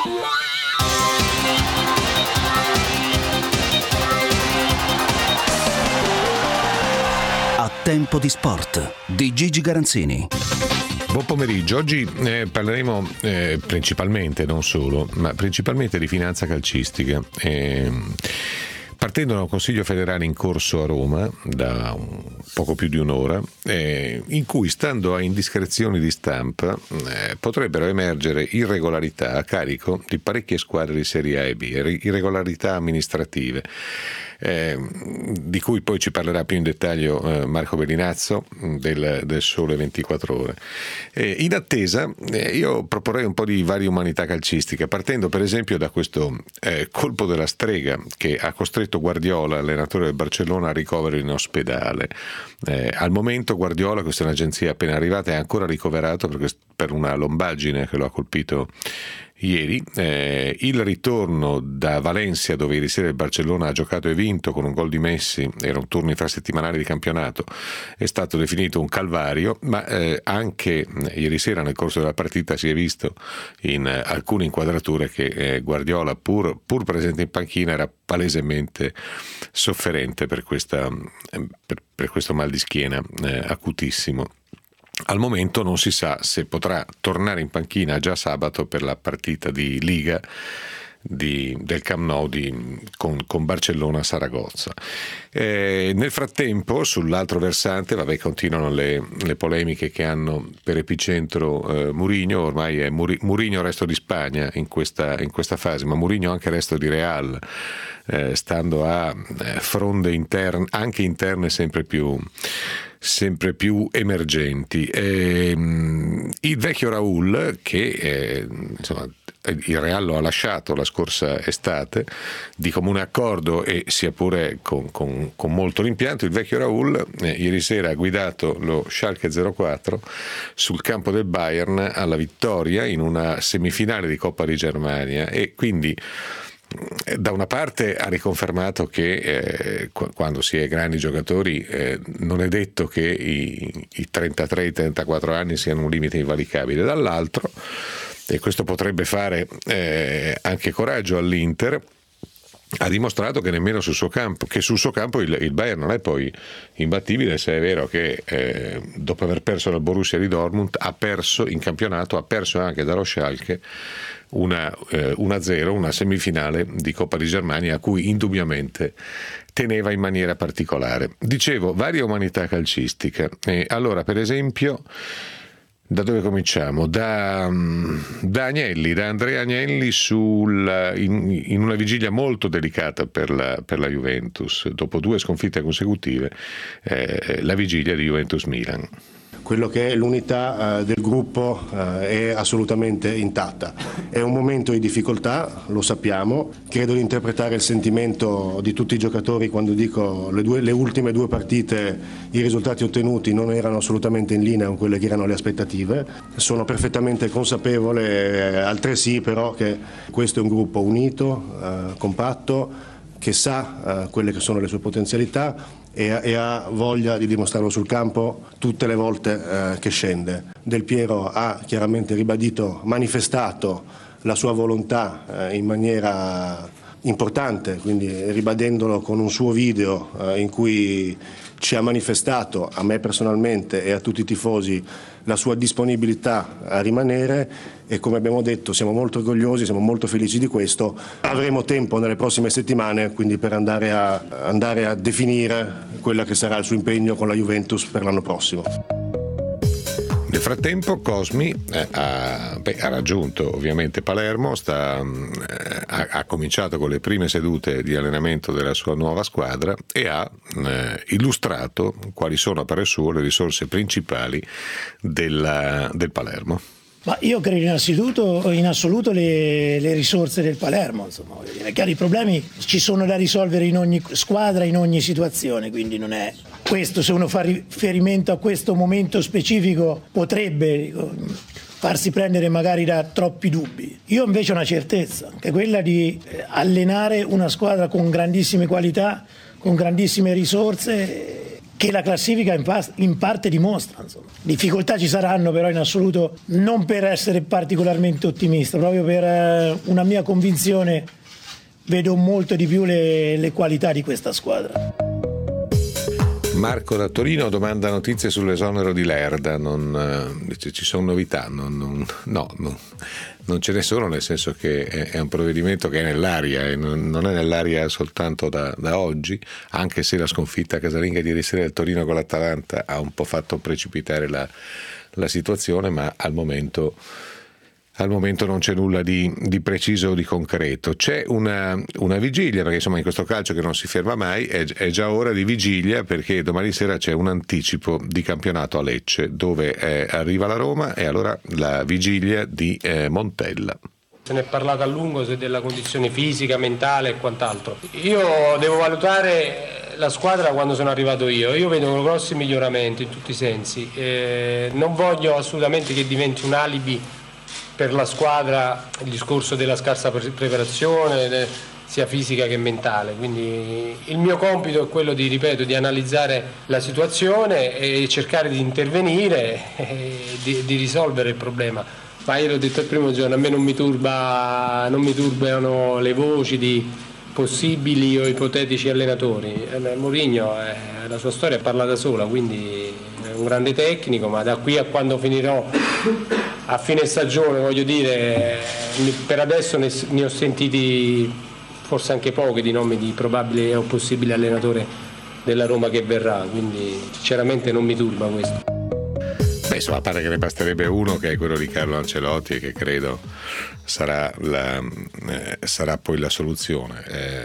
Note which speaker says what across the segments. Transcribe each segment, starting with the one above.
Speaker 1: A Tempo di Sport di Gigi Garanzini.
Speaker 2: Buon pomeriggio. Oggi parleremo principalmente, non solo, ma principalmente di finanza calcistica. Partendo da un Consiglio federale in corso a Roma da poco più di un'ora, in cui, stando a indiscrezioni di stampa, potrebbero emergere irregolarità a carico di parecchie squadre di Serie A e B, irregolarità amministrative, di cui poi ci parlerà più in dettaglio Marco Bellinazzo del Sole 24 Ore. In attesa, io proporrei un po' di varia umanità calcistica, partendo per esempio da questo colpo della strega che ha costretto Guardiola, allenatore del Barcellona, a ricovero in ospedale. Al momento Guardiola, questa è un'agenzia appena arrivata, è ancora ricoverato per una lombaggine che lo ha colpito ieri. Il ritorno da Valencia, dove ieri sera il Barcellona ha giocato e vinto con un gol di Messi, era un turno infrasettimanale di campionato, è stato definito un calvario, ma anche ieri sera nel corso della partita si è visto in alcune inquadrature che Guardiola, pur presente in panchina, era palesemente sofferente per questo mal di schiena acutissimo. Al momento non si sa se potrà tornare in panchina già sabato per la partita di Liga del Camp Nou con Barcellona-Saragozza. Nel frattempo, sull'altro versante, continuano le polemiche che hanno per epicentro Mourinho. Ormai è Mourinho resto di Spagna in questa fase, ma Mourinho anche resto di Real, stando a fronde interne, anche interne sempre più emergenti. Il vecchio Raul, che il Real lo ha lasciato la scorsa estate di comune accordo e sia pure con molto rimpianto, il vecchio Raul ieri sera ha guidato lo Schalke 04 sul campo del Bayern alla vittoria in una semifinale di Coppa di Germania, e quindi da una parte ha riconfermato che quando si è grandi giocatori non è detto che i 33-34 anni siano un limite invalicabile, dall'altro, e questo potrebbe fare anche coraggio all'Inter, ha dimostrato che nemmeno sul suo campo il Bayern non è poi imbattibile, se è vero che dopo aver perso dal Borussia di Dortmund ha perso in campionato, ha perso anche dallo Schalke 1-0, una semifinale di Coppa di Germania a cui indubbiamente teneva in maniera particolare. Dicevo, varia umanità calcistica. Allora, per esempio, da dove cominciamo? Da Andrea Agnelli in una vigilia molto delicata per la Juventus, dopo 2 sconfitte consecutive, la vigilia di Juventus-Milan.
Speaker 3: Quello che è l'unità del gruppo è assolutamente intatta. È un momento di difficoltà, lo sappiamo. Credo di interpretare il sentimento di tutti i giocatori quando dico le ultime 2 partite, i risultati ottenuti non erano assolutamente in linea con quelle che erano le aspettative. Sono perfettamente consapevole altresì però che questo è un gruppo unito, compatto, che sa quelle che sono le sue potenzialità e ha voglia di dimostrarlo sul campo tutte le volte che scende. Del Piero ha chiaramente manifestato la sua volontà in maniera importante, quindi ribadendolo con un suo video in cui ci ha manifestato, a me personalmente e a tutti i tifosi, la sua disponibilità a rimanere, e come abbiamo detto siamo molto orgogliosi, siamo molto felici di questo. Avremo tempo nelle prossime settimane quindi per andare a definire quella che sarà il suo impegno con la Juventus per l'anno prossimo.
Speaker 2: Nel frattempo Cosmi ha raggiunto ovviamente Palermo, ha cominciato con le prime sedute di allenamento della sua nuova squadra e ha illustrato quali sono per suo le risorse principali del Palermo.
Speaker 4: Ma io credo in assoluto le risorse del Palermo, insomma, è chiaro, i problemi ci sono da risolvere in ogni squadra, in ogni situazione, quindi non è questo, se uno fa riferimento a questo momento specifico potrebbe farsi prendere magari da troppi dubbi. Io invece ho una certezza, che è quella di allenare una squadra con grandissime qualità, con grandissime risorse che la classifica in parte dimostra. Insomma. Difficoltà ci saranno, però in assoluto non per essere particolarmente ottimista, proprio per una mia convinzione vedo molto di più le qualità di questa squadra.
Speaker 2: Marco da Torino domanda notizie sull'esonero di Lerda, dice ci sono novità, non ce ne sono, nel senso che è un provvedimento che è nell'aria e non è nell'aria soltanto da oggi, anche se la sconfitta casalinga di ieri sera del Torino con l'Atalanta ha un po' fatto precipitare la situazione, ma al momento non c'è nulla di preciso o di concreto. C'è una vigilia, perché insomma in questo calcio che non si ferma mai è già ora di vigilia, perché domani sera c'è un anticipo di campionato a Lecce dove arriva la Roma, e allora la vigilia di Montella.
Speaker 5: Se ne è parlato a lungo della condizione fisica, mentale e quant'altro. Io devo valutare la squadra quando sono arrivato io vedo grossi miglioramenti in tutti i sensi, non voglio assolutamente che diventi un alibi per la squadra il discorso della scarsa preparazione sia fisica che mentale, quindi il mio compito è quello di analizzare la situazione e cercare di intervenire e di risolvere il problema. Ma io l'ho detto il primo giorno, a me non mi turbano le voci di possibili o ipotetici allenatori. Mourinho la sua storia parla da sola, quindi è un grande tecnico, ma da qui a quando finirò a fine stagione, voglio dire, per adesso ne ho sentiti forse anche pochi di nomi di probabile o possibile allenatore della Roma che verrà, quindi sinceramente non mi turba questo.
Speaker 2: Beh, insomma, pare che ne basterebbe uno, che è quello di Carlo Ancelotti, e che credo sarà poi la soluzione,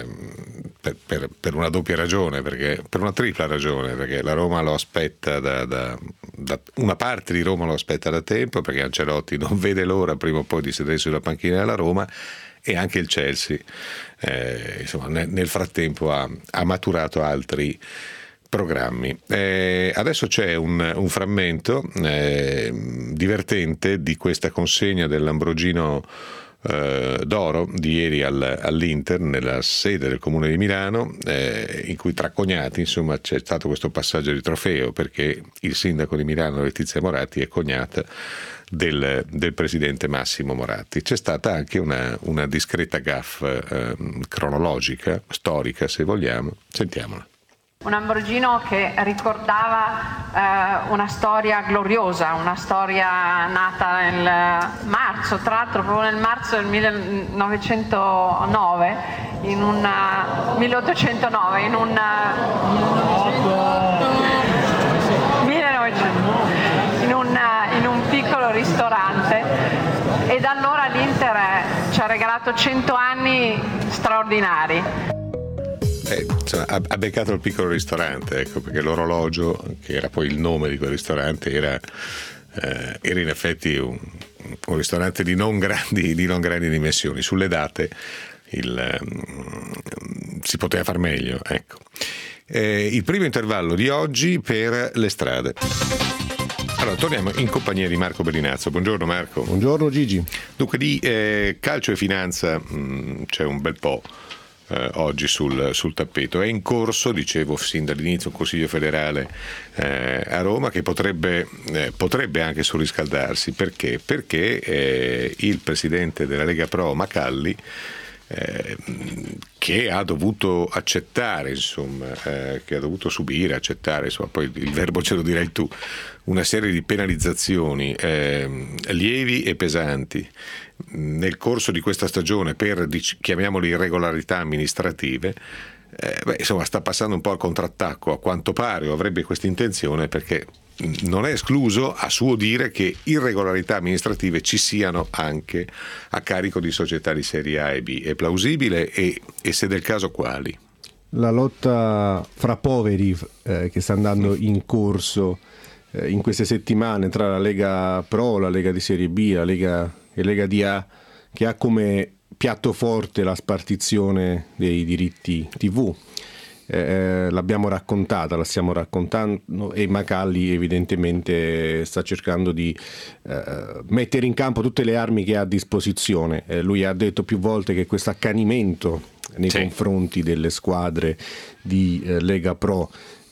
Speaker 2: per una doppia ragione, per una tripla ragione, perché la Roma lo aspetta da una parte di Roma lo aspetta da tempo, perché Ancelotti non vede l'ora prima o poi di sedersi sulla panchina della Roma, e anche il Chelsea insomma nel frattempo ha maturato altri programmi. Adesso c'è un frammento divertente di questa consegna del Lamborghini d'oro di ieri all'Inter nella sede del Comune di Milano, in cui tra cognati insomma c'è stato questo passaggio di trofeo, perché il sindaco di Milano Letizia Moratti è cognata del presidente Massimo Moratti. C'è stata anche una discreta gaffe cronologica, storica se vogliamo, sentiamola.
Speaker 6: Un Lamborghini che ricordava una storia gloriosa, una storia nata nel marzo, tra l'altro proprio nel marzo del 1809, in un piccolo ristorante, e da allora l'Inter ci ha regalato 100 anni straordinari.
Speaker 2: Insomma, ha beccato il piccolo ristorante, ecco, perché l'orologio, che era poi il nome di quel ristorante, era in effetti un ristorante di non grandi dimensioni. Sulle date si poteva far meglio, ecco. Il primo intervallo di oggi per le strade. Allora, torniamo in compagnia di Marco Bellinazzo. Buongiorno Marco.
Speaker 7: Buongiorno Gigi.
Speaker 2: Dunque, di calcio e finanza c'è un bel po' oggi sul tappeto. È in corso, dicevo sin dall'inizio, un Consiglio federale a Roma che potrebbe anche surriscaldarsi. Perché? Perché il presidente della Lega Pro, Macalli, che ha dovuto accettare, insomma, che ha dovuto accettare, insomma, poi il verbo ce lo dirai tu, una serie di penalizzazioni lievi e pesanti nel corso di questa stagione per, chiamiamole, irregolarità amministrative. Insomma, sta passando un po' al contrattacco, a quanto pare, o avrebbe questa intenzione, perché non è escluso, a suo dire, che irregolarità amministrative ci siano anche a carico di società di serie A e B. È plausibile e se del caso quali?
Speaker 7: La lotta fra poveri che sta andando in corso in queste settimane tra la Lega Pro, la Lega di Serie B, la Lega e Lega di A, che ha come piatto forte la spartizione dei diritti TV. L'abbiamo raccontata, la stiamo raccontando, e Macalli evidentemente sta cercando di mettere in campo tutte le armi che ha a disposizione. Lui ha detto più volte che questo accanimento nei confronti delle squadre di Lega Pro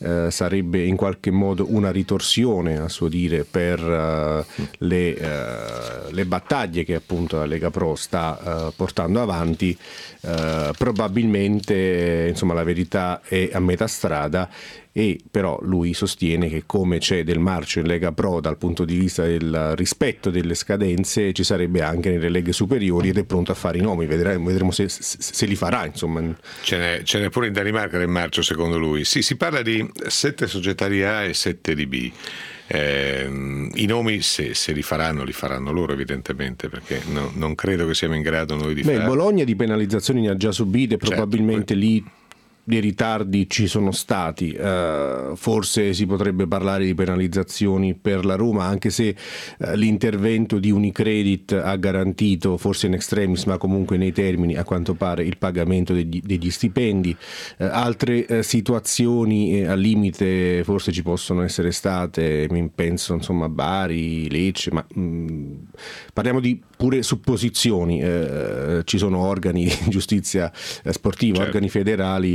Speaker 7: sarebbe in qualche modo una ritorsione, a suo dire, per le battaglie che appunto la Lega Pro sta portando avanti. Probabilmente insomma la verità è a metà strada, e però lui sostiene che come c'è del marcio in Lega Pro dal punto di vista del rispetto delle scadenze, ci sarebbe anche nelle leghe superiori, ed è pronto a fare i nomi. Vedremo se li farà, insomma.
Speaker 2: Ce n'è pure in Danimarca del marcio, secondo lui. Sì, si parla di 7 società di A e 7 di B. I nomi, se li faranno loro, evidentemente, perché non credo che siamo in grado noi di fare.
Speaker 7: Il Bologna di penalizzazioni ne ha già subite, probabilmente lì dei ritardi ci sono stati. Forse si potrebbe parlare di penalizzazioni per la Roma, anche se l'intervento di Unicredit ha garantito, forse in extremis ma comunque nei termini, a quanto pare, il pagamento degli stipendi. Altre situazioni al limite forse ci possono essere state, penso insomma Bari, Lecce, ma parliamo di pure supposizioni. Ci sono organi di giustizia sportiva, certo, organi federali,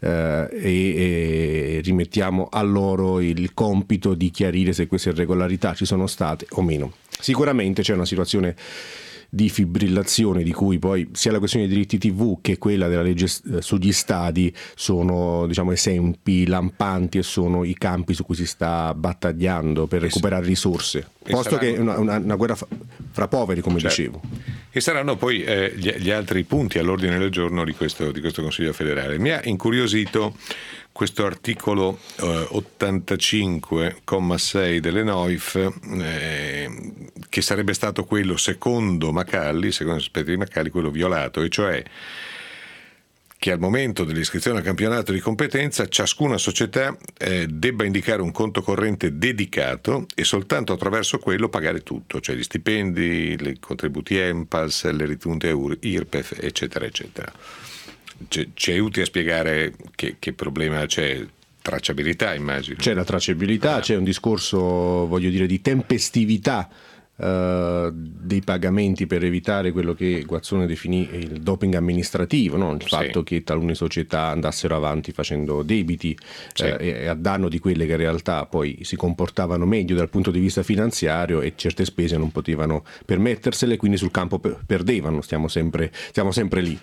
Speaker 7: e rimettiamo a loro il compito di chiarire se queste irregolarità ci sono state o meno. Sicuramente c'è una situazione di fibrillazione di cui poi sia la questione dei diritti TV che quella della legge sugli stadi sono, diciamo, esempi lampanti, e sono i campi su cui si sta battagliando per recuperare risorse, posto che è una guerra fra poveri, come dicevo.
Speaker 2: E saranno poi gli altri punti all'ordine del giorno di questo Consiglio federale. Mi ha incuriosito questo articolo 85,6 delle NOIF, che sarebbe stato quello, secondo l'esperto di Macalli, quello violato, e cioè che al momento dell'iscrizione al campionato di competenza ciascuna società debba indicare un conto corrente dedicato e soltanto attraverso quello pagare tutto, cioè gli stipendi, i contributi ENPALS, le ritenute IRPEF, eccetera, eccetera. Ci aiuti a spiegare che problema c'è? Tracciabilità, immagino.
Speaker 7: C'è la tracciabilità, c'è un discorso, voglio dire, di tempestività dei pagamenti per evitare quello che Guazzone definì il doping amministrativo, no? Il fatto che talune società andassero avanti facendo debiti a danno di quelle che in realtà poi si comportavano meglio dal punto di vista finanziario, e certe spese non potevano permettersele, quindi sul campo perdevano. Stiamo sempre lì.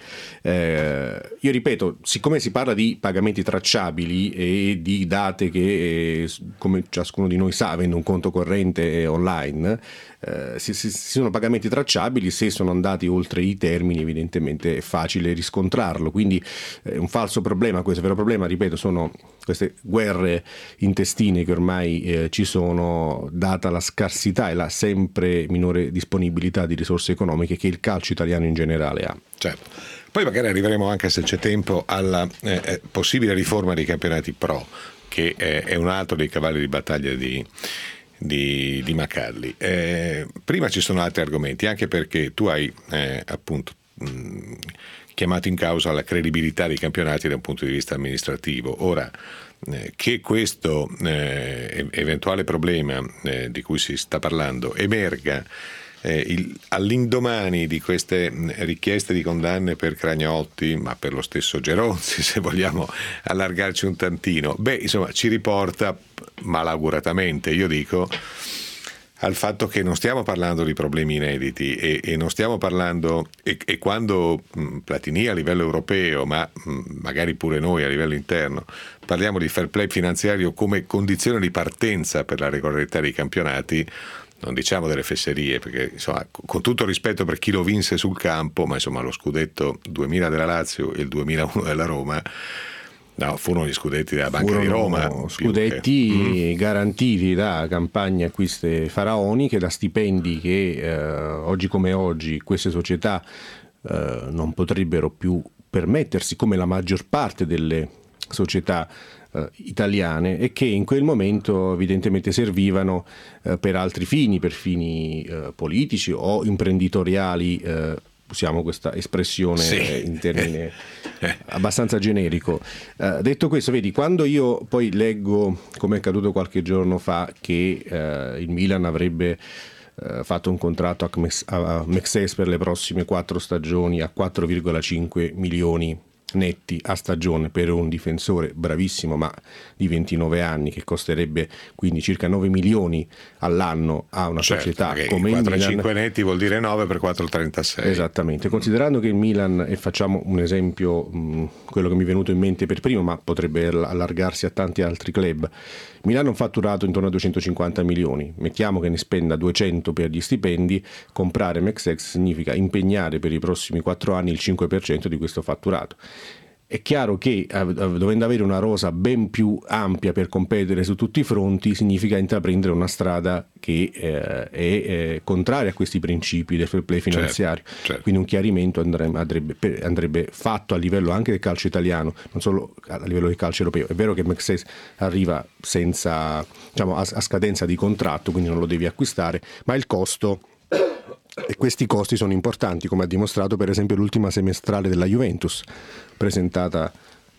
Speaker 7: Io ripeto, siccome si parla di pagamenti tracciabili e di date che, come ciascuno di noi sa, avendo un conto corrente online, si sono pagamenti tracciabili. Se sono andati oltre i termini, evidentemente è facile riscontrarlo, quindi è un falso problema questo. Il vero problema, ripeto, sono queste guerre intestine che ormai ci sono, data la scarsità e la sempre minore disponibilità di risorse economiche che il calcio italiano in generale ha.
Speaker 2: Certo. Poi magari arriveremo, anche se c'è tempo, alla possibile riforma dei campionati pro, che è un altro dei cavalli di battaglia di Macalli. Prima ci sono altri argomenti, anche perché tu hai appunto chiamato in causa la credibilità dei campionati da un punto di vista amministrativo. Ora, che questo eventuale problema di cui si sta parlando emerga all'indomani di queste richieste di condanne per Cragnotti, ma per lo stesso Geronzi, se vogliamo allargarci un tantino, insomma, ci riporta malauguratamente, io dico, al fatto che non stiamo parlando di problemi inediti e non stiamo parlando, e quando Platini a livello europeo, ma magari pure noi a livello interno, parliamo di fair play finanziario come condizione di partenza per la regolarità dei campionati, non diciamo delle fesserie, perché insomma, con tutto rispetto per chi lo vinse sul campo, ma insomma lo scudetto 2000 della Lazio e il 2001 della Roma, no, furono gli scudetti della Banca di Roma,
Speaker 7: scudetti garantiti da campagne acquiste faraoniche, da stipendi che oggi come oggi queste società non potrebbero più permettersi, come la maggior parte delle società italiane, e che in quel momento evidentemente servivano per altri fini, per fini politici o imprenditoriali, usiamo questa espressione in termine abbastanza generico. Detto questo, vedi, quando io poi leggo, come è accaduto qualche giorno fa, che il Milan avrebbe fatto un contratto a Mexes per le prossime 4 stagioni a 4,5 milioni netti a stagione per un difensore bravissimo ma di 29 anni, che costerebbe quindi circa 9 milioni all'anno a una società come il Milan.
Speaker 2: 4-5 netti vuol dire 9 per 4,36.
Speaker 7: Esattamente, considerando che il Milan, e facciamo un esempio, quello che mi è venuto in mente per primo, ma potrebbe allargarsi a tanti altri club. Milano ha un fatturato intorno a 250 milioni, mettiamo che ne spenda 200 per gli stipendi, comprare MXX significa impegnare per i prossimi 4 anni il 5% di questo fatturato. È chiaro che dovendo avere una rosa ben più ampia per competere su tutti i fronti, significa intraprendere una strada che è contraria a questi principi del fair play finanziario. Certo. Quindi un chiarimento andrebbe fatto a livello anche del calcio italiano, non solo a livello del calcio europeo. È vero che MXS arriva senza, diciamo, a scadenza di contratto, quindi non lo devi acquistare, ma il costo... E questi costi sono importanti, come ha dimostrato per esempio l'ultima semestrale della Juventus, presentata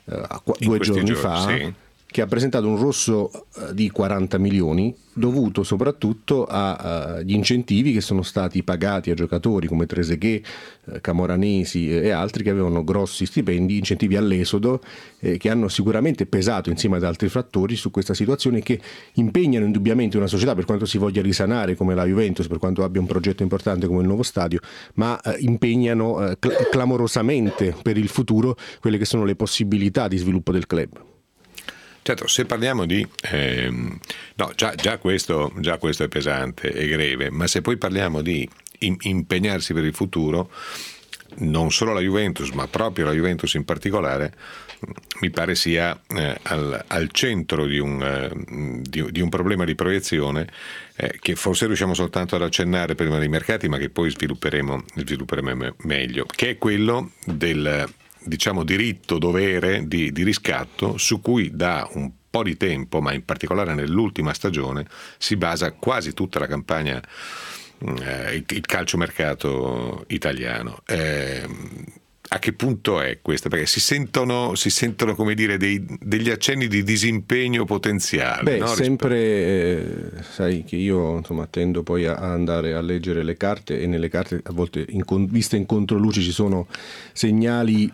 Speaker 7: 2 giorni fa, sì, che ha presentato un rosso di 40 milioni dovuto soprattutto agli incentivi che sono stati pagati a giocatori come Trezeguet, Camoranesi e altri che avevano grossi stipendi, incentivi all'esodo, che hanno sicuramente pesato insieme ad altri fattori su questa situazione, che impegnano indubbiamente una società, per quanto si voglia risanare come la Juventus, per quanto abbia un progetto importante come il nuovo stadio, ma impegnano clamorosamente per il futuro quelle che sono le possibilità di sviluppo del club.
Speaker 2: Certo, se parliamo di... no, già questo è pesante e greve, ma se poi parliamo di impegnarsi per il futuro, non solo la Juventus, ma proprio la Juventus in particolare, mi pare sia al centro di un problema di proiezione che forse riusciamo soltanto ad accennare prima dei mercati, ma che poi svilupperemo meglio, che è quello del... diciamo diritto-dovere di riscatto su cui da un po' di tempo, ma in particolare nell'ultima stagione, si basa quasi tutta la campagna, il calciomercato italiano. A che punto è questo? Perché si sentono come dire degli accenni di disimpegno potenziale. No?
Speaker 7: Sempre sai che io insomma tendo poi a andare a leggere le carte, e nelle carte a volte viste in controluce ci sono segnali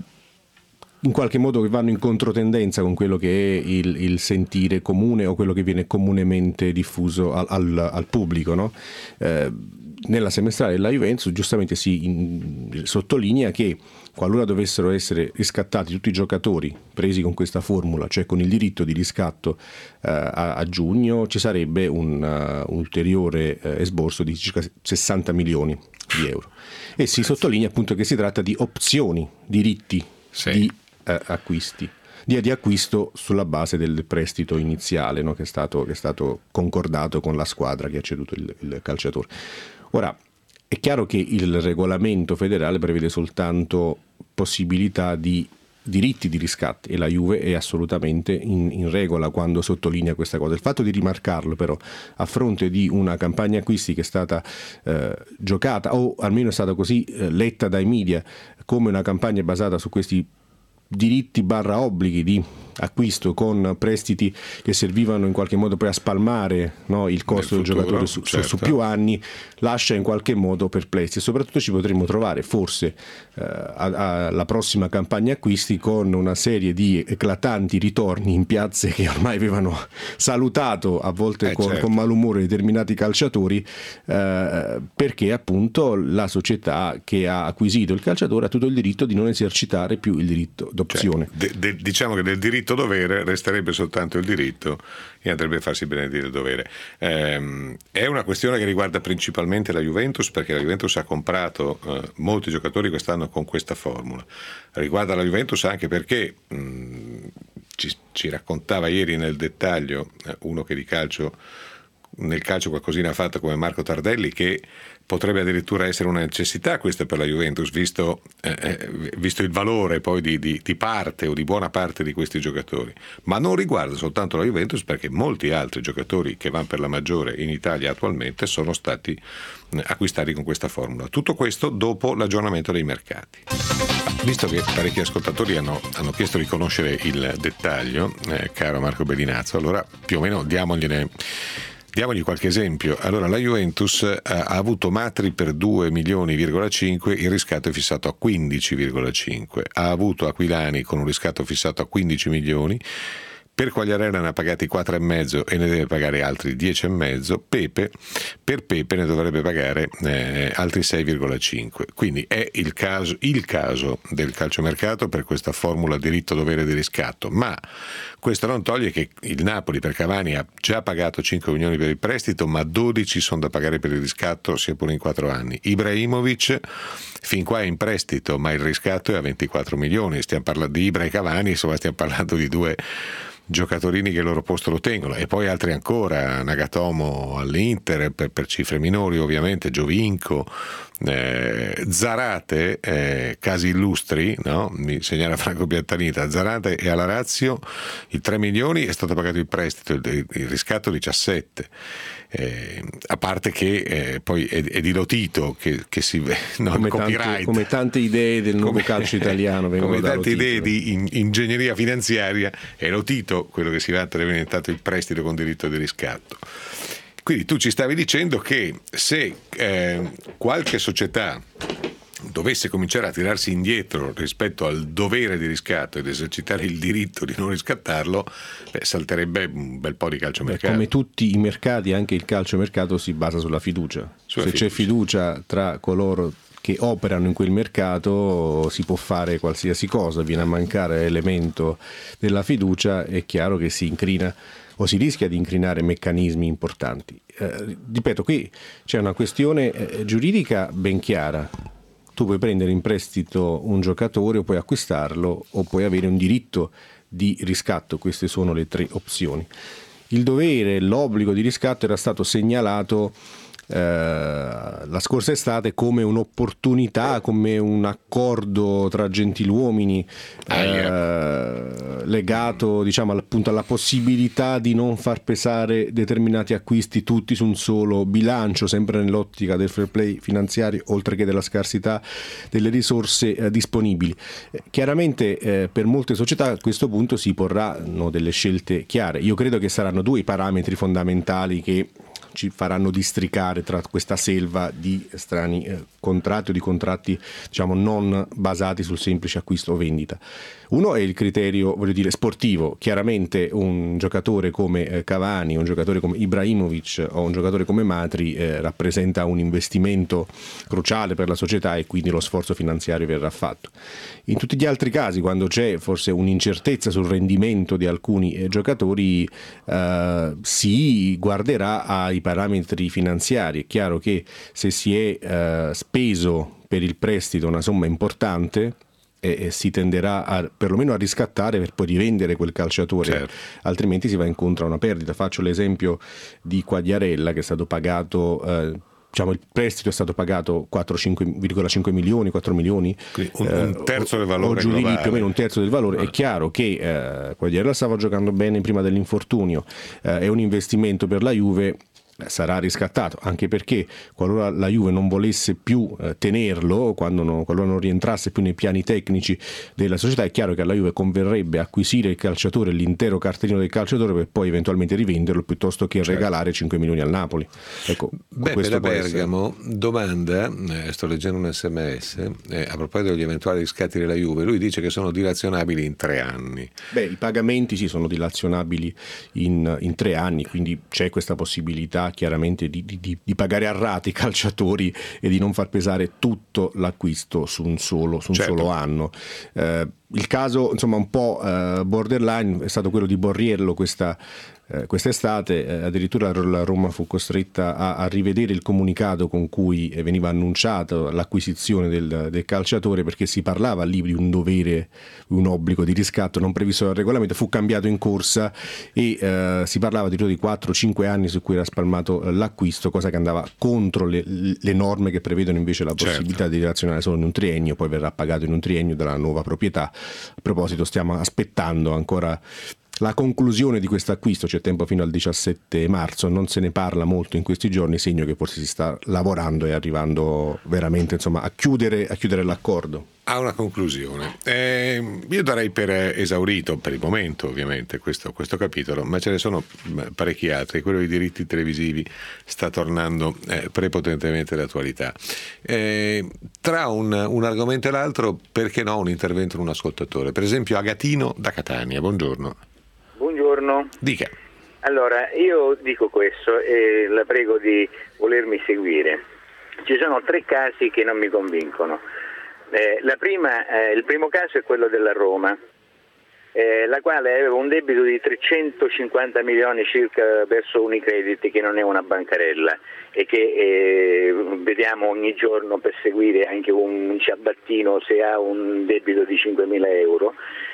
Speaker 7: in qualche modo che vanno in controtendenza con quello che è il sentire comune o quello che viene comunemente diffuso al pubblico, no? Nella semestrale della Juventus giustamente si sottolinea che qualora dovessero essere riscattati tutti i giocatori presi con questa formula, cioè con il diritto di riscatto a giugno, ci sarebbe un ulteriore esborso di circa 60 milioni di euro. E si sottolinea appunto che si tratta di opzioni, diritti di acquisti. Di acquisto sulla base del prestito iniziale, no? che è stato concordato con la squadra che ha ceduto il calciatore. Ora, è chiaro che il regolamento federale prevede soltanto possibilità di diritti di riscatto, e la Juve è assolutamente in regola quando sottolinea questa cosa. Il fatto di rimarcarlo però a fronte di una campagna acquisti che è stata giocata, o almeno è stata così letta dai media, come una campagna basata su questi diritti / obblighi di acquisto con prestiti che servivano in qualche modo poi a spalmare, no, il costo del giocatore su più anni, lascia in qualche modo perplessi, e soprattutto ci potremmo trovare forse alla prossima campagna acquisti con una serie di eclatanti ritorni in piazze che ormai avevano salutato a volte con malumore determinati calciatori, perché appunto la società che ha acquisito il calciatore ha tutto il diritto di non esercitare più il diritto d'opzione.
Speaker 2: Diciamo che del diritto dovere resterebbe soltanto il diritto e andrebbe a farsi benedire il dovere. È una questione che riguarda principalmente la Juventus, perché la Juventus ha comprato molti giocatori quest'anno con questa formula. Riguarda la Juventus anche perché ci raccontava ieri nel dettaglio uno che nel calcio qualcosina ha fatto come Marco Tardelli, che potrebbe addirittura essere una necessità questa per la Juventus, visto il valore poi di parte o di buona parte di questi giocatori. Ma non riguarda soltanto la Juventus, perché molti altri giocatori che vanno per la maggiore in Italia attualmente sono stati acquistati con questa formula. Tutto questo dopo l'aggiornamento dei mercati. Visto che parecchi ascoltatori hanno chiesto di conoscere il dettaglio, caro Marco Bellinazzo, allora più o meno diamogliene Diamogli qualche esempio. Allora, la Juventus ha avuto Matri per 2,5 milioni, il riscatto è fissato a 15,5. Ha avuto Aquilani con un riscatto fissato a 15 milioni. Per Quagliarella ne ha pagati 4,5 e ne deve pagare altri 10,5. Per Pepe ne dovrebbe pagare altri 6,5. Quindi è il caso del calciomercato per questa formula diritto-dovere di riscatto. Ma questo non toglie che il Napoli per Cavani ha già pagato 5 milioni per il prestito, ma 12 sono da pagare per il riscatto, sia pure in 4 anni. Ibrahimovic fin qua è in prestito, ma il riscatto è a 24 milioni. Stiamo parlando di Ibra e Cavani, insomma stiamo parlando di due giocatorini che il loro posto lo tengono, e poi altri ancora, Nagatomo all'Inter per cifre minori ovviamente, Giovinco, Zarate, casi illustri, no? Mi segnala Franco Piattanita, Zarate e alla Lazio il 3 milioni è stato pagato il prestito, il riscatto 17. A parte che poi è di Lotito che si no,
Speaker 7: come tante idee del nuovo calcio italiano vengono
Speaker 2: come
Speaker 7: da
Speaker 2: tante
Speaker 7: Lotito.
Speaker 2: Idee di ingegneria finanziaria, è Lotito quello che si va a diventato il prestito con diritto di riscatto. Quindi tu ci stavi dicendo che se qualche società dovesse cominciare a tirarsi indietro rispetto al dovere di riscatto ed esercitare il diritto di non riscattarlo, salterebbe un bel po' di calciomercato.
Speaker 7: Come tutti i mercati, anche il calciomercato si basa sulla fiducia. C'è fiducia tra coloro che operano in quel mercato, si può fare qualsiasi cosa. Viene a mancare l'elemento della fiducia, è chiaro che si incrina o si rischia di incrinare meccanismi importanti. Ripeto, qui c'è una questione giuridica ben chiara. Tu puoi prendere in prestito un giocatore o puoi acquistarlo o puoi avere un diritto di riscatto. Queste sono le 3 opzioni. Il dovere, l'obbligo di riscatto era stato segnalato la scorsa estate come un'opportunità, come un accordo tra gentiluomini legato, diciamo, appunto alla possibilità di non far pesare determinati acquisti tutti su un solo bilancio, sempre nell'ottica del fair play finanziario, oltre che della scarsità delle risorse disponibili. Chiaramente per molte società a questo punto si porranno delle scelte chiare. Io credo che saranno 2 i parametri fondamentali che ci faranno districare tra questa selva di strani contratti o di contratti, diciamo, non basati sul semplice acquisto o vendita. Uno è il criterio, voglio dire, sportivo. Chiaramente un giocatore come Cavani, un giocatore come Ibrahimovic o un giocatore come Matri rappresenta un investimento cruciale per la società e quindi lo sforzo finanziario verrà fatto. In tutti gli altri casi, quando c'è forse un'incertezza sul rendimento di alcuni giocatori, si guarderà ai parametri finanziari. È chiaro che se si è speso per il prestito una somma importante, si tenderà perlomeno a riscattare per poi rivendere quel calciatore, certo. Altrimenti si va incontro a una perdita. Faccio l'esempio di Quagliarella, che è stato pagato, diciamo, il prestito è stato pagato 5,5 milioni, 4 milioni,
Speaker 2: un terzo del valore globale,
Speaker 7: più o meno un terzo del valore. È chiaro che Quagliarella stava giocando bene prima dell'infortunio, è un investimento per la Juve, sarà riscattato, anche perché qualora la Juve non volesse più tenerlo, qualora non rientrasse più nei piani tecnici della società, è chiaro che alla Juve converrebbe acquisire il calciatore, l'intero cartellino del calciatore, per poi eventualmente rivenderlo piuttosto che regalare 5 milioni al Napoli. Ecco,
Speaker 2: Beppe da Bergamo domanda, sto leggendo un SMS a proposito degli eventuali riscatti della Juve. Lui dice che sono dilazionabili in 3 anni.
Speaker 7: I pagamenti sì, sono dilazionabili in 3 anni, quindi c'è questa possibilità chiaramente di pagare a rate i calciatori e di non far pesare tutto l'acquisto su un solo anno. Il caso, insomma, un po' borderline è stato quello di Borriello quest'estate. Addirittura la Roma fu costretta a rivedere il comunicato con cui veniva annunciata l'acquisizione del calciatore, perché si parlava lì di un dovere, un obbligo di riscatto non previsto dal regolamento. Fu cambiato in corsa e si parlava addirittura di 4-5 anni su cui era spalmato l'acquisto, cosa che andava contro le norme che prevedono invece la possibilità di dilazionare solo in un triennio, poi verrà pagato in un triennio dalla nuova proprietà. A proposito, stiamo aspettando ancora la conclusione di questo acquisto, c'è tempo fino al 17 marzo, non se ne parla molto in questi giorni, segno che forse si sta lavorando e arrivando veramente, insomma, a chiudere l'accordo.
Speaker 2: A una conclusione. Io darei per esaurito per il momento ovviamente questo capitolo, ma ce ne sono parecchi altri. Quello dei diritti televisivi sta tornando prepotentemente d'attualità. Tra un argomento e l'altro, perché no, un intervento di un ascoltatore, per esempio Agatino da Catania. Buongiorno.
Speaker 8: Buongiorno.
Speaker 2: Dica.
Speaker 8: Allora, io dico questo e la prego di volermi seguire. Ci sono 3 casi che non mi convincono. Il primo caso è quello della Roma, la quale aveva un debito di 350 milioni circa verso Unicredit, che non è una bancarella, e che vediamo ogni giorno perseguire anche un ciabattino se ha un debito di 5.000 euro,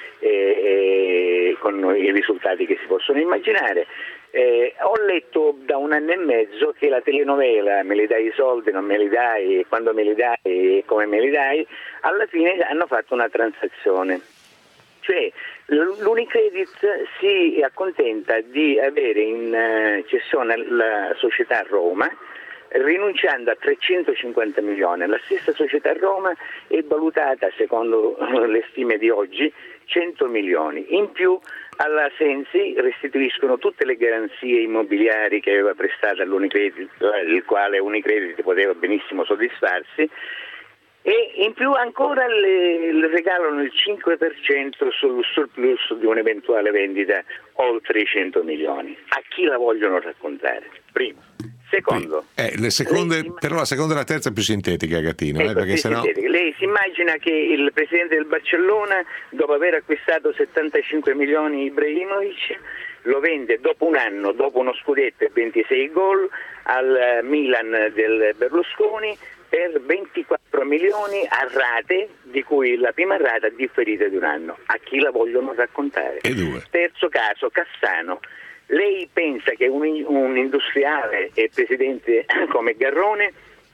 Speaker 8: con i risultati che si possono immaginare. Ho letto da 1 anno e mezzo che la telenovela "me li dai i soldi, non me li dai, quando me li dai e come me li dai", alla fine hanno fatto una transazione. Cioè l'Unicredit si accontenta di avere in cessione la società Roma, rinunciando a 350 milioni. La stessa società Roma è valutata, secondo le stime di oggi, 100 milioni. In più alla Sensi restituiscono tutte le garanzie immobiliari che aveva prestato all'Unicredit, il quale Unicredit poteva benissimo soddisfarsi, e in più ancora le regalano il 5% sul surplus di un'eventuale vendita oltre i 100 milioni. A chi la vogliono raccontare? Primo. Secondo,
Speaker 2: però la seconda e la terza è più sintetica, Gattino,
Speaker 8: ecco,
Speaker 2: perché sennò...
Speaker 8: Lei si immagina che il presidente del Barcellona, dopo aver acquistato 75 milioni Ibrahimovic, lo vende dopo un anno, dopo uno scudetto e 26 gol, al Milan del Berlusconi per 24 milioni a rate, di cui la prima rata differita di un anno. A chi la vogliono raccontare?
Speaker 2: E 2.
Speaker 8: Terzo caso, Cassano. Lei pensa che un industriale e presidente come Garrone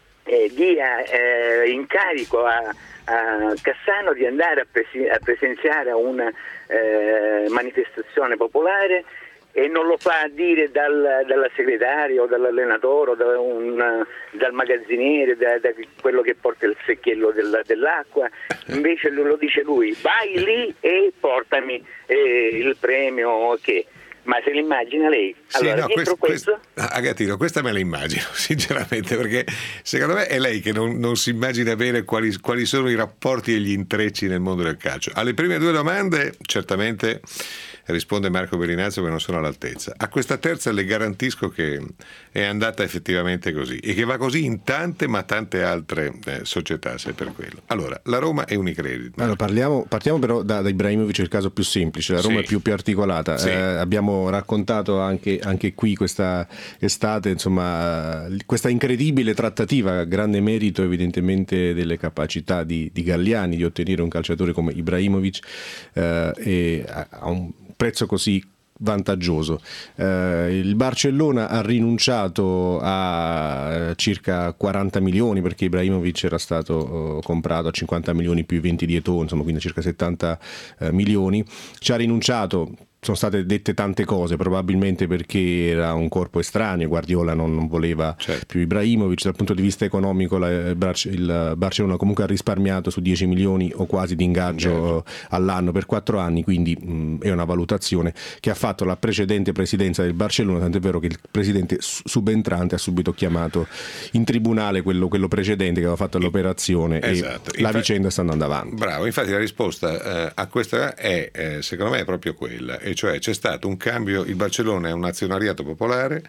Speaker 8: dia incarico a Cassano di andare a presenziare a una manifestazione popolare e non lo fa dire dalla segretaria o dall'allenatore o dal magazziniere, da quello che porta il secchiello dell'acqua? Invece lo dice lui: vai lì e portami il premio che... Ma se l'immagina lei? Allora,
Speaker 2: sì, no, Agatino, questa me la immagino sinceramente, perché secondo me è lei che non si immagina bene quali sono i rapporti e gli intrecci nel mondo del calcio. Alle prime 2 domande certamente risponde Marco Bellinazzo che non sono all'altezza. A questa terza le garantisco che è andata effettivamente così, e che va così in tante altre società, se per quello. Allora, la Roma è Unicredit.
Speaker 7: Allora, partiamo però da Ibrahimovic, il caso più semplice. La Roma è più articolata. Sì. Abbiamo raccontato anche qui questa estate, insomma, questa incredibile trattativa, grande merito evidentemente delle capacità di Galliani di ottenere un calciatore come Ibrahimovic e a un prezzo così vantaggioso. Il Barcellona ha rinunciato a circa 40 milioni perché Ibrahimovic era stato comprato a 50 milioni più i 20 di Eto'o, insomma, quindi circa 70 milioni. Ci ha rinunciato. Sono state dette tante cose, probabilmente perché era un corpo estraneo, Guardiola non voleva più Ibrahimovic. Dal punto di vista economico il Barcellona comunque ha risparmiato su 10 milioni o quasi di ingaggio all'anno per 4 anni, quindi è una valutazione che ha fatto la precedente presidenza del Barcellona, tant'è vero che il presidente subentrante ha subito chiamato in tribunale quello precedente che aveva fatto l'operazione. Esatto. E la vicenda sta andando avanti.
Speaker 2: Bravo, infatti la risposta a questa è secondo me è proprio quella. Cioè c'è stato un cambio, il Barcellona è un azionariato popolare,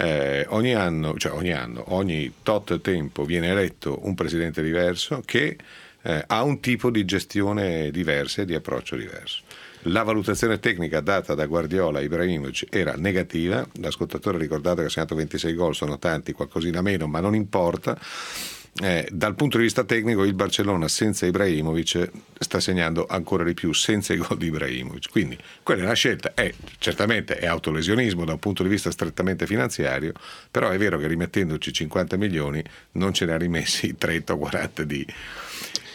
Speaker 2: ogni tot tempo viene eletto un presidente diverso che ha un tipo di gestione diversa e di approccio diverso. La valutazione tecnica data da Guardiola a Ibrahimovic era negativa, l'ascoltatore ha ricordato che ha segnato 26 gol, sono tanti, qualcosina meno, ma non importa. Dal punto di vista tecnico il Barcellona senza Ibrahimovic sta segnando ancora di più senza i gol di Ibrahimovic, quindi quella è una scelta, certamente è autolesionismo da un punto di vista strettamente finanziario, però è vero che rimettendoci 50 milioni non ce ne ha rimessi 30 o 40 di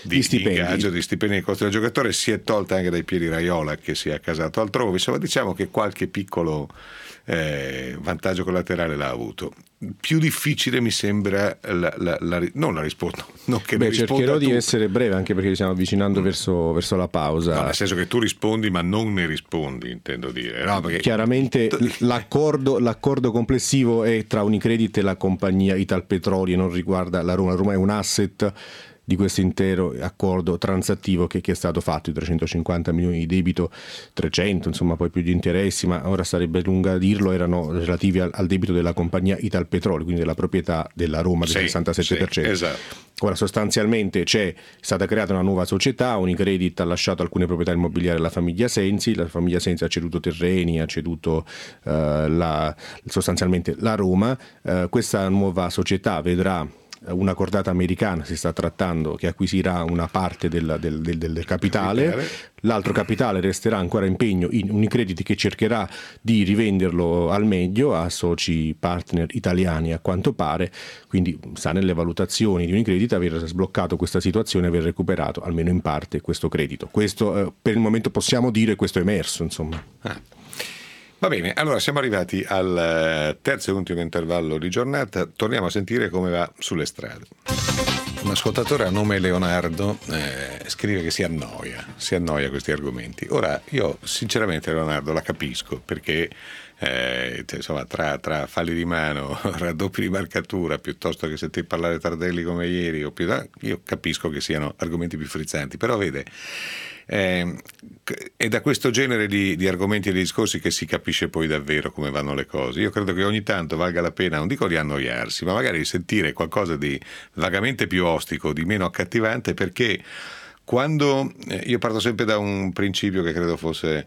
Speaker 2: di ingaggio, di stipendi nei costi del giocatore, si è tolta anche dai piedi Raiola che si è accasato altrove, insomma diciamo che qualche piccolo vantaggio collaterale l'ha avuto. Più difficile mi sembra non la risposta, non che
Speaker 7: cercherò di essere breve, anche perché ci stiamo avvicinando verso la pausa.
Speaker 2: No, nel senso che tu rispondi ma non ne rispondi, intendo dire, no, perché
Speaker 7: chiaramente l'accordo complessivo è tra Unicredit e la compagnia Italpetroli e non riguarda la Roma. La Roma è un asset di questo intero accordo transattivo che è stato fatto, i 350 milioni di debito, 300 insomma poi più di interessi, ma ora sarebbe lunga a dirlo, erano relativi al debito della compagnia Italpetroli, quindi della proprietà della Roma del 67%.
Speaker 2: Sì, esatto.
Speaker 7: Ora sostanzialmente è stata creata una nuova società, Unicredit ha lasciato alcune proprietà immobiliari alla famiglia Sensi, la famiglia Sensi ha ceduto terreni, ha ceduto sostanzialmente la Roma, questa nuova società vedrà una cordata americana, si sta trattando, che acquisirà una parte del capitale, l'altro capitale resterà ancora impegno in Unicredit che cercherà di rivenderlo al meglio a soci partner italiani a quanto pare, quindi sta nelle valutazioni di Unicredit aver sbloccato questa situazione, aver recuperato almeno in parte questo credito. Questo per il momento possiamo dire, questo è emerso insomma.
Speaker 2: Va bene, allora siamo arrivati al terzo e ultimo intervallo di giornata, torniamo a sentire come va sulle strade. Un ascoltatore a nome Leonardo scrive che si annoia questi argomenti. Ora io sinceramente Leonardo la capisco, perché insomma tra falli di mano, raddoppi di marcatura, piuttosto che sentire parlare Tardelli come ieri, io capisco che siano argomenti più frizzanti, però vede, è da questo genere di argomenti e di discorsi che si capisce poi davvero come vanno le cose. Io credo che ogni tanto valga la pena, non dico di annoiarsi, ma magari sentire qualcosa di vagamente più ostico, di meno accattivante, perché quando io parto sempre da un principio che credo fosse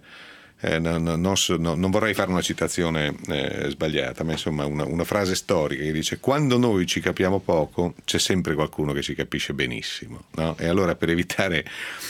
Speaker 2: non vorrei fare una citazione sbagliata, ma insomma una frase storica che dice: quando noi ci capiamo poco c'è sempre qualcuno che ci capisce benissimo, no? E allora per evitare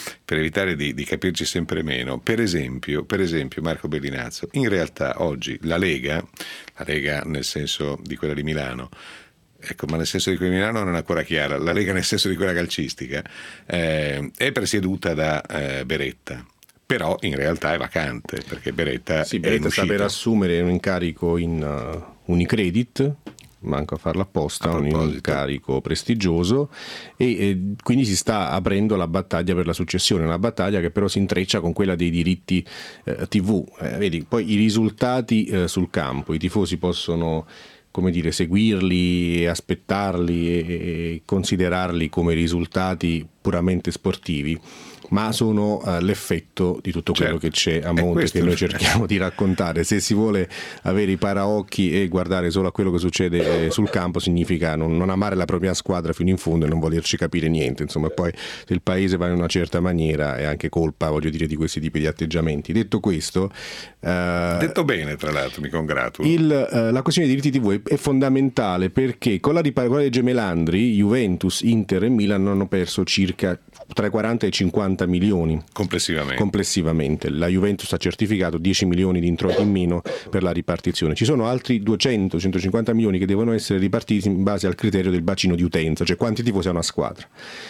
Speaker 2: di capirci sempre meno, per esempio Marco Bellinazzo, in realtà oggi la Lega nel senso di quella di Milano, ecco, ma nel senso di quella di Milano non è ancora chiara, la Lega nel senso di quella calcistica è presieduta da Beretta. Però in realtà è vacante, perché Beretta sta
Speaker 7: per assumere un incarico in Unicredit, manco a farlo apposta, un incarico prestigioso, e quindi si sta aprendo la battaglia per la successione, una battaglia che però si intreccia con quella dei diritti TV. Vedi, poi i risultati sul campo, i tifosi possono, come dire, seguirli, aspettarli e considerarli come risultati puramente sportivi, ma sono l'effetto di tutto quello che c'è a monte, che noi cerchiamo di raccontare. Se si vuole avere i paraocchi e guardare solo a quello che succede sul campo, significa non amare la propria squadra fino in fondo e non volerci capire niente. Insomma, poi se il paese va in una certa maniera è anche colpa, voglio dire, di questi tipi di atteggiamenti. Detto questo,
Speaker 2: detto bene, tra l'altro, mi congratulo.
Speaker 7: La questione dei diritti TV è fondamentale, perché con la legge Melandri Juventus, Inter e Milan hanno perso circa tra i 40 e i 50 milioni complessivamente. La Juventus ha certificato 10 milioni di introiti in meno per la ripartizione. Ci sono altri 200-150 milioni che devono essere ripartiti in base al criterio del bacino di utenza, cioè quanti tifosi ha una squadra.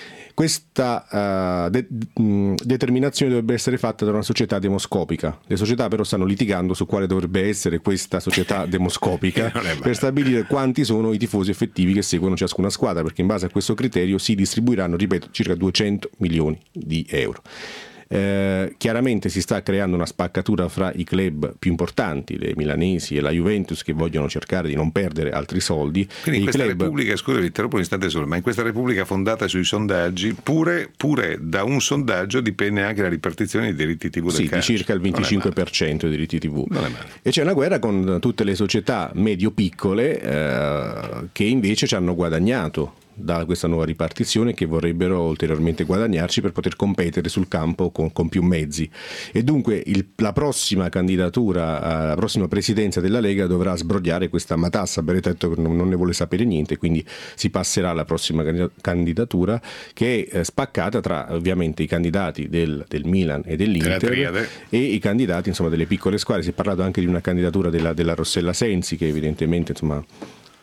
Speaker 7: Questa determinazione dovrebbe essere fatta da una società demoscopica. Le società però stanno litigando su quale dovrebbe essere questa società demoscopica per stabilire quanti sono i tifosi effettivi che seguono ciascuna squadra, perché in base a questo criterio si distribuiranno, ripeto, circa 200 milioni di euro. Chiaramente si sta creando una spaccatura fra i club più importanti, le milanesi e la Juventus, che vogliono cercare di non perdere altri soldi.
Speaker 2: Quindi in questa Repubblica, scusa, vi interrompo un istante solo, ma in questa Repubblica fondata sui sondaggi, pure da un sondaggio dipende anche la ripartizione dei diritti TV del calcio.
Speaker 7: Di circa il 25% dei diritti TV. E c'è una guerra con tutte le società medio-piccole che invece ci hanno guadagnato da questa nuova ripartizione, che vorrebbero ulteriormente guadagnarci per poter competere sul campo con più mezzi. E dunque la prossima candidatura, la prossima presidenza della Lega dovrà sbrogliare questa matassa. Beretta ha detto che non ne vuole sapere niente, quindi si passerà alla prossima candidatura, che è spaccata tra ovviamente i candidati del Milan e dell'Inter e i candidati, insomma, delle piccole squadre. Si è parlato anche di una candidatura della Rossella Sensi, che evidentemente, insomma,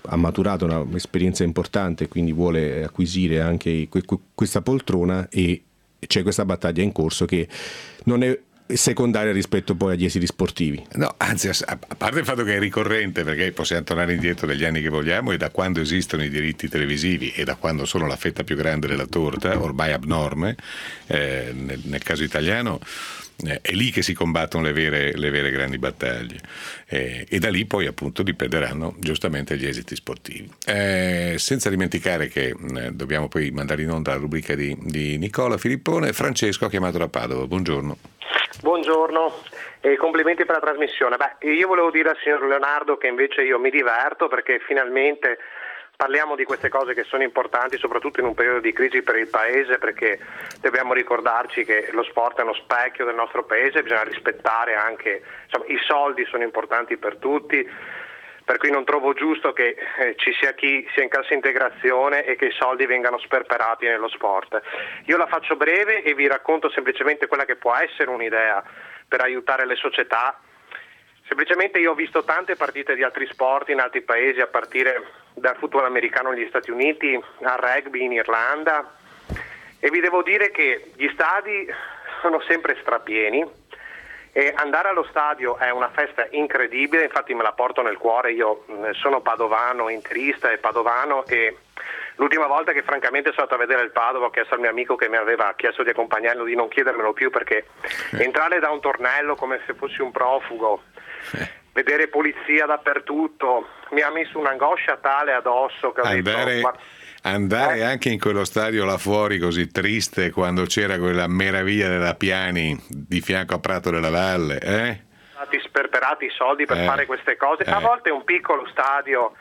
Speaker 7: ha maturato un'esperienza importante, quindi vuole acquisire anche questa poltrona, e c'è questa battaglia in corso che non è secondaria rispetto poi agli esiti sportivi.
Speaker 2: No, anzi, a parte il fatto che è ricorrente, perché possiamo tornare indietro degli anni che vogliamo, e da quando esistono i diritti televisivi e da quando sono la fetta più grande della torta, ormai abnorme, nel caso italiano, è lì che si combattono le vere grandi battaglie, e da lì poi appunto dipenderanno giustamente gli esiti sportivi. Senza dimenticare che dobbiamo poi mandare in onda la rubrica di Nicola Filippone. Francesco ha chiamato da Padova, buongiorno.
Speaker 9: Buongiorno e complimenti per la trasmissione. Io volevo dire al signor Leonardo che invece io mi diverto, perché finalmente parliamo di queste cose che sono importanti, soprattutto in un periodo di crisi per il Paese, perché dobbiamo ricordarci che lo sport è uno specchio del nostro Paese, bisogna rispettare anche, insomma, i soldi sono importanti per tutti, per cui non trovo giusto che ci sia chi sia in cassa integrazione e che i soldi vengano sperperati nello sport. Io la faccio breve e vi racconto semplicemente quella che può essere un'idea per aiutare le società. Semplicemente io ho visto tante partite di altri sport in altri paesi, a partire dal football americano negli Stati Uniti, al rugby in Irlanda, e vi devo dire che gli stadi sono sempre strapieni. E andare allo stadio è una festa incredibile, infatti me la porto nel cuore. Io sono padovano, interista e padovano, e l'ultima volta che francamente sono andato a vedere il Padova, ho chiesto al mio amico che mi aveva chiesto di accompagnarlo di non chiedermelo più, perché entrare da un tornello come se fossi un profugo, vedere polizia dappertutto, mi ha messo un'angoscia tale addosso che ho detto...
Speaker 2: Andare anche in quello stadio là fuori così triste, quando c'era quella meraviglia della Piani di fianco a Prato della Valle,
Speaker 9: stati sperperati i soldi per fare queste cose. A volte un piccolo stadio,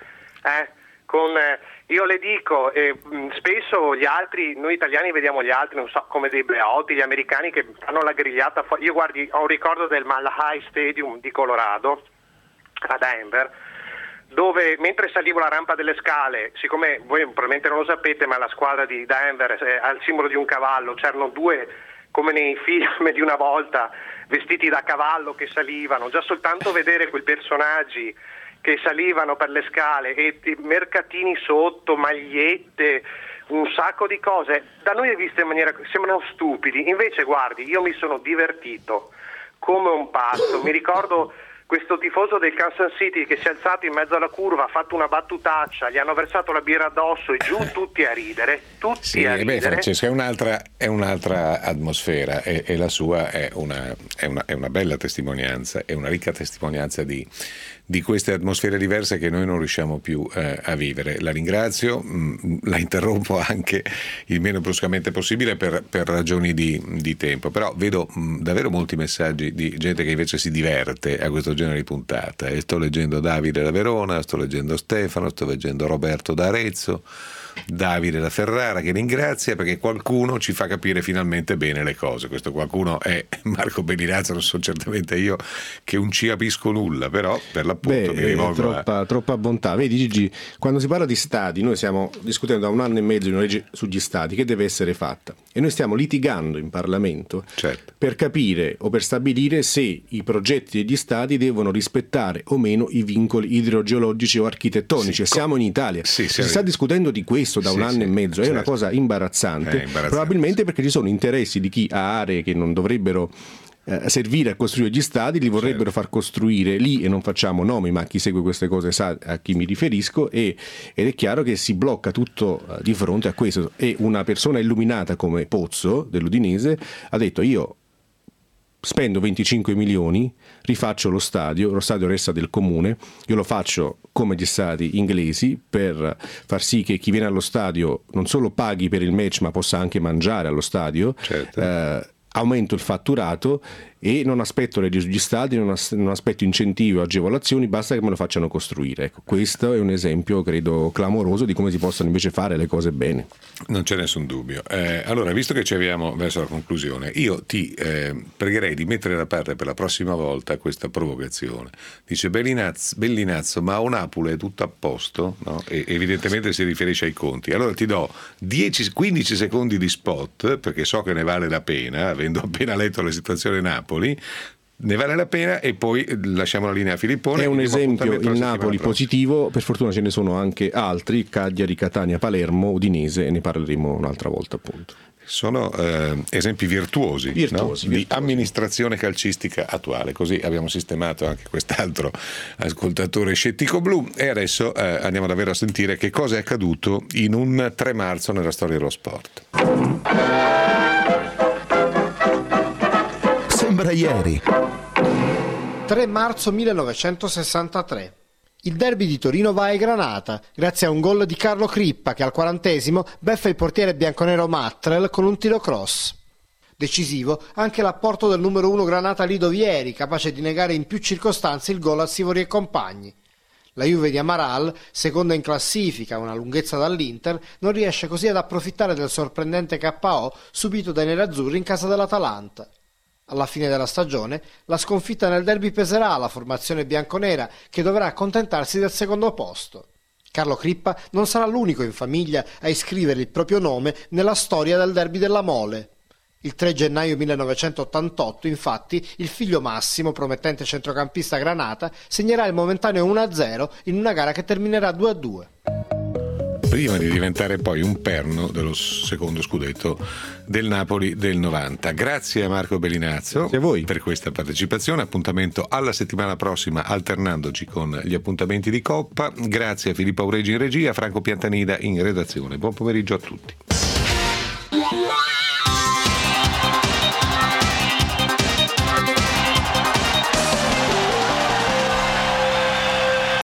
Speaker 9: io le dico, spesso gli altri, noi italiani vediamo gli altri, non so, come dei beoti, gli americani che fanno la grigliata fuori. Io guardi, ho un ricordo del Malahi Stadium di Colorado a Denver, dove mentre salivo la rampa delle scale, siccome voi probabilmente non lo sapete, ma la squadra di Denver ha il simbolo di un cavallo, c'erano due, come nei film di una volta, vestiti da cavallo che salivano, già soltanto vedere quei personaggi che salivano per le scale e mercatini sotto, magliette, un sacco di cose, da noi è vista in maniera, sembrano stupidi, invece guardi, io mi sono divertito come un pazzo. Mi ricordo questo tifoso del Kansas City che si è alzato in mezzo alla curva, ha fatto una battutaccia, gli hanno versato la birra addosso e giù tutti a ridere, tutti a ridere.
Speaker 2: Francesco, è un'altra atmosfera, e la sua è una bella testimonianza, è una ricca testimonianza di queste atmosfere diverse che noi non riusciamo più a vivere. La ringrazio, la interrompo anche il meno bruscamente possibile per ragioni di tempo, però vedo davvero molti messaggi di gente che invece si diverte a questo genere di puntata, e sto leggendo Davide da Verona, sto leggendo Stefano, sto leggendo Roberto da Arezzo, Davide da Ferrara, che ringrazia perché qualcuno ci fa capire finalmente bene le cose. Questo qualcuno è Marco Bellinazzo, non so certamente io che non ci capisco nulla, però per l'appunto mi rivolgo
Speaker 7: troppa bontà. Vedi Gigi, quando si parla di stadi, noi stiamo discutendo da 1 anno e mezzo di una legge sugli stadi che deve essere fatta, e noi stiamo litigando in Parlamento per capire o per stabilire se i progetti degli stadi devono rispettare o meno i vincoli idrogeologici o architettonici. Siamo in Italia, si sta discutendo di questo da 1 anno e mezzo, è una cosa imbarazzante, probabilmente perché ci sono interessi di chi ha aree che non dovrebbero servire a costruire gli stadi, li vorrebbero far costruire lì, e non facciamo nomi, ma chi segue queste cose sa a chi mi riferisco, ed è chiaro che si blocca tutto di fronte a questo. E una persona illuminata come Pozzo dell'Udinese ha detto: io spendo 25 milioni, rifaccio lo stadio resta del comune, io lo faccio come gli stadi inglesi per far sì che chi viene allo stadio non solo paghi per il match ma possa anche mangiare allo stadio, aumento il fatturato e non aspetto leggi sugli stadi, non aspetto incentivi o agevolazioni, basta che me lo facciano costruire. Ecco, questo è un esempio, credo, clamoroso di come si possono invece fare le cose bene.
Speaker 2: Non c'è nessun dubbio. Allora, visto che ci avviamo verso la conclusione, io ti pregherei di mettere da parte per la prossima volta questa provocazione. Dice Bellinazzo, ma a Napoli è tutto a posto? No? E evidentemente si riferisce ai conti. Allora ti do 10-15 secondi di spot, perché so che ne vale la pena, avendo appena letto la situazione Napoli. ne vale la pena. E poi lasciamo la linea a Filippone.
Speaker 7: È un esempio il Napoli
Speaker 2: prossima.
Speaker 7: positivo, per fortuna ce ne sono anche altri: Cagliari, Catania, Palermo, Udinese, e ne parleremo un'altra volta, appunto.
Speaker 2: Sono esempi virtuosi, no? Di amministrazione calcistica attuale. Così abbiamo sistemato anche quest'altro ascoltatore scettico blu. E adesso andiamo davvero a sentire che cosa è accaduto in un 3 marzo nella storia dello sport.
Speaker 1: Sembra ieri.
Speaker 10: 3 marzo 1963. Il derby di Torino va ai Granata, grazie a un gol di Carlo Crippa che al 40° beffa il portiere bianconero Mattrel con un tiro cross. Decisivo anche l'apporto del numero 1 Granata Lido Vieri, capace di negare in più circostanze il gol a Sivori e compagni. La Juve di Amaral, seconda in classifica, una lunghezza dall'Inter, non riesce così ad approfittare del sorprendente KO subito dai nerazzurri in casa dell'Atalanta. Alla fine della stagione, la sconfitta nel derby peserà alla formazione bianconera, che dovrà accontentarsi del secondo posto. Carlo Crippa non sarà l'unico in famiglia a iscrivere il proprio nome nella storia del derby della Mole. Il 3 gennaio 1988, infatti, il figlio Massimo, promettente centrocampista granata, segnerà il momentaneo 1-0 in una gara che terminerà 2-2.
Speaker 2: Prima di diventare poi un perno dello secondo scudetto del Napoli del 90. Grazie a Marco Bellinazzo per questa partecipazione. Appuntamento alla settimana prossima, alternandoci con gli appuntamenti di Coppa. Grazie a Filippo Auregi in regia, Franco Piantanida in redazione. Buon pomeriggio a tutti.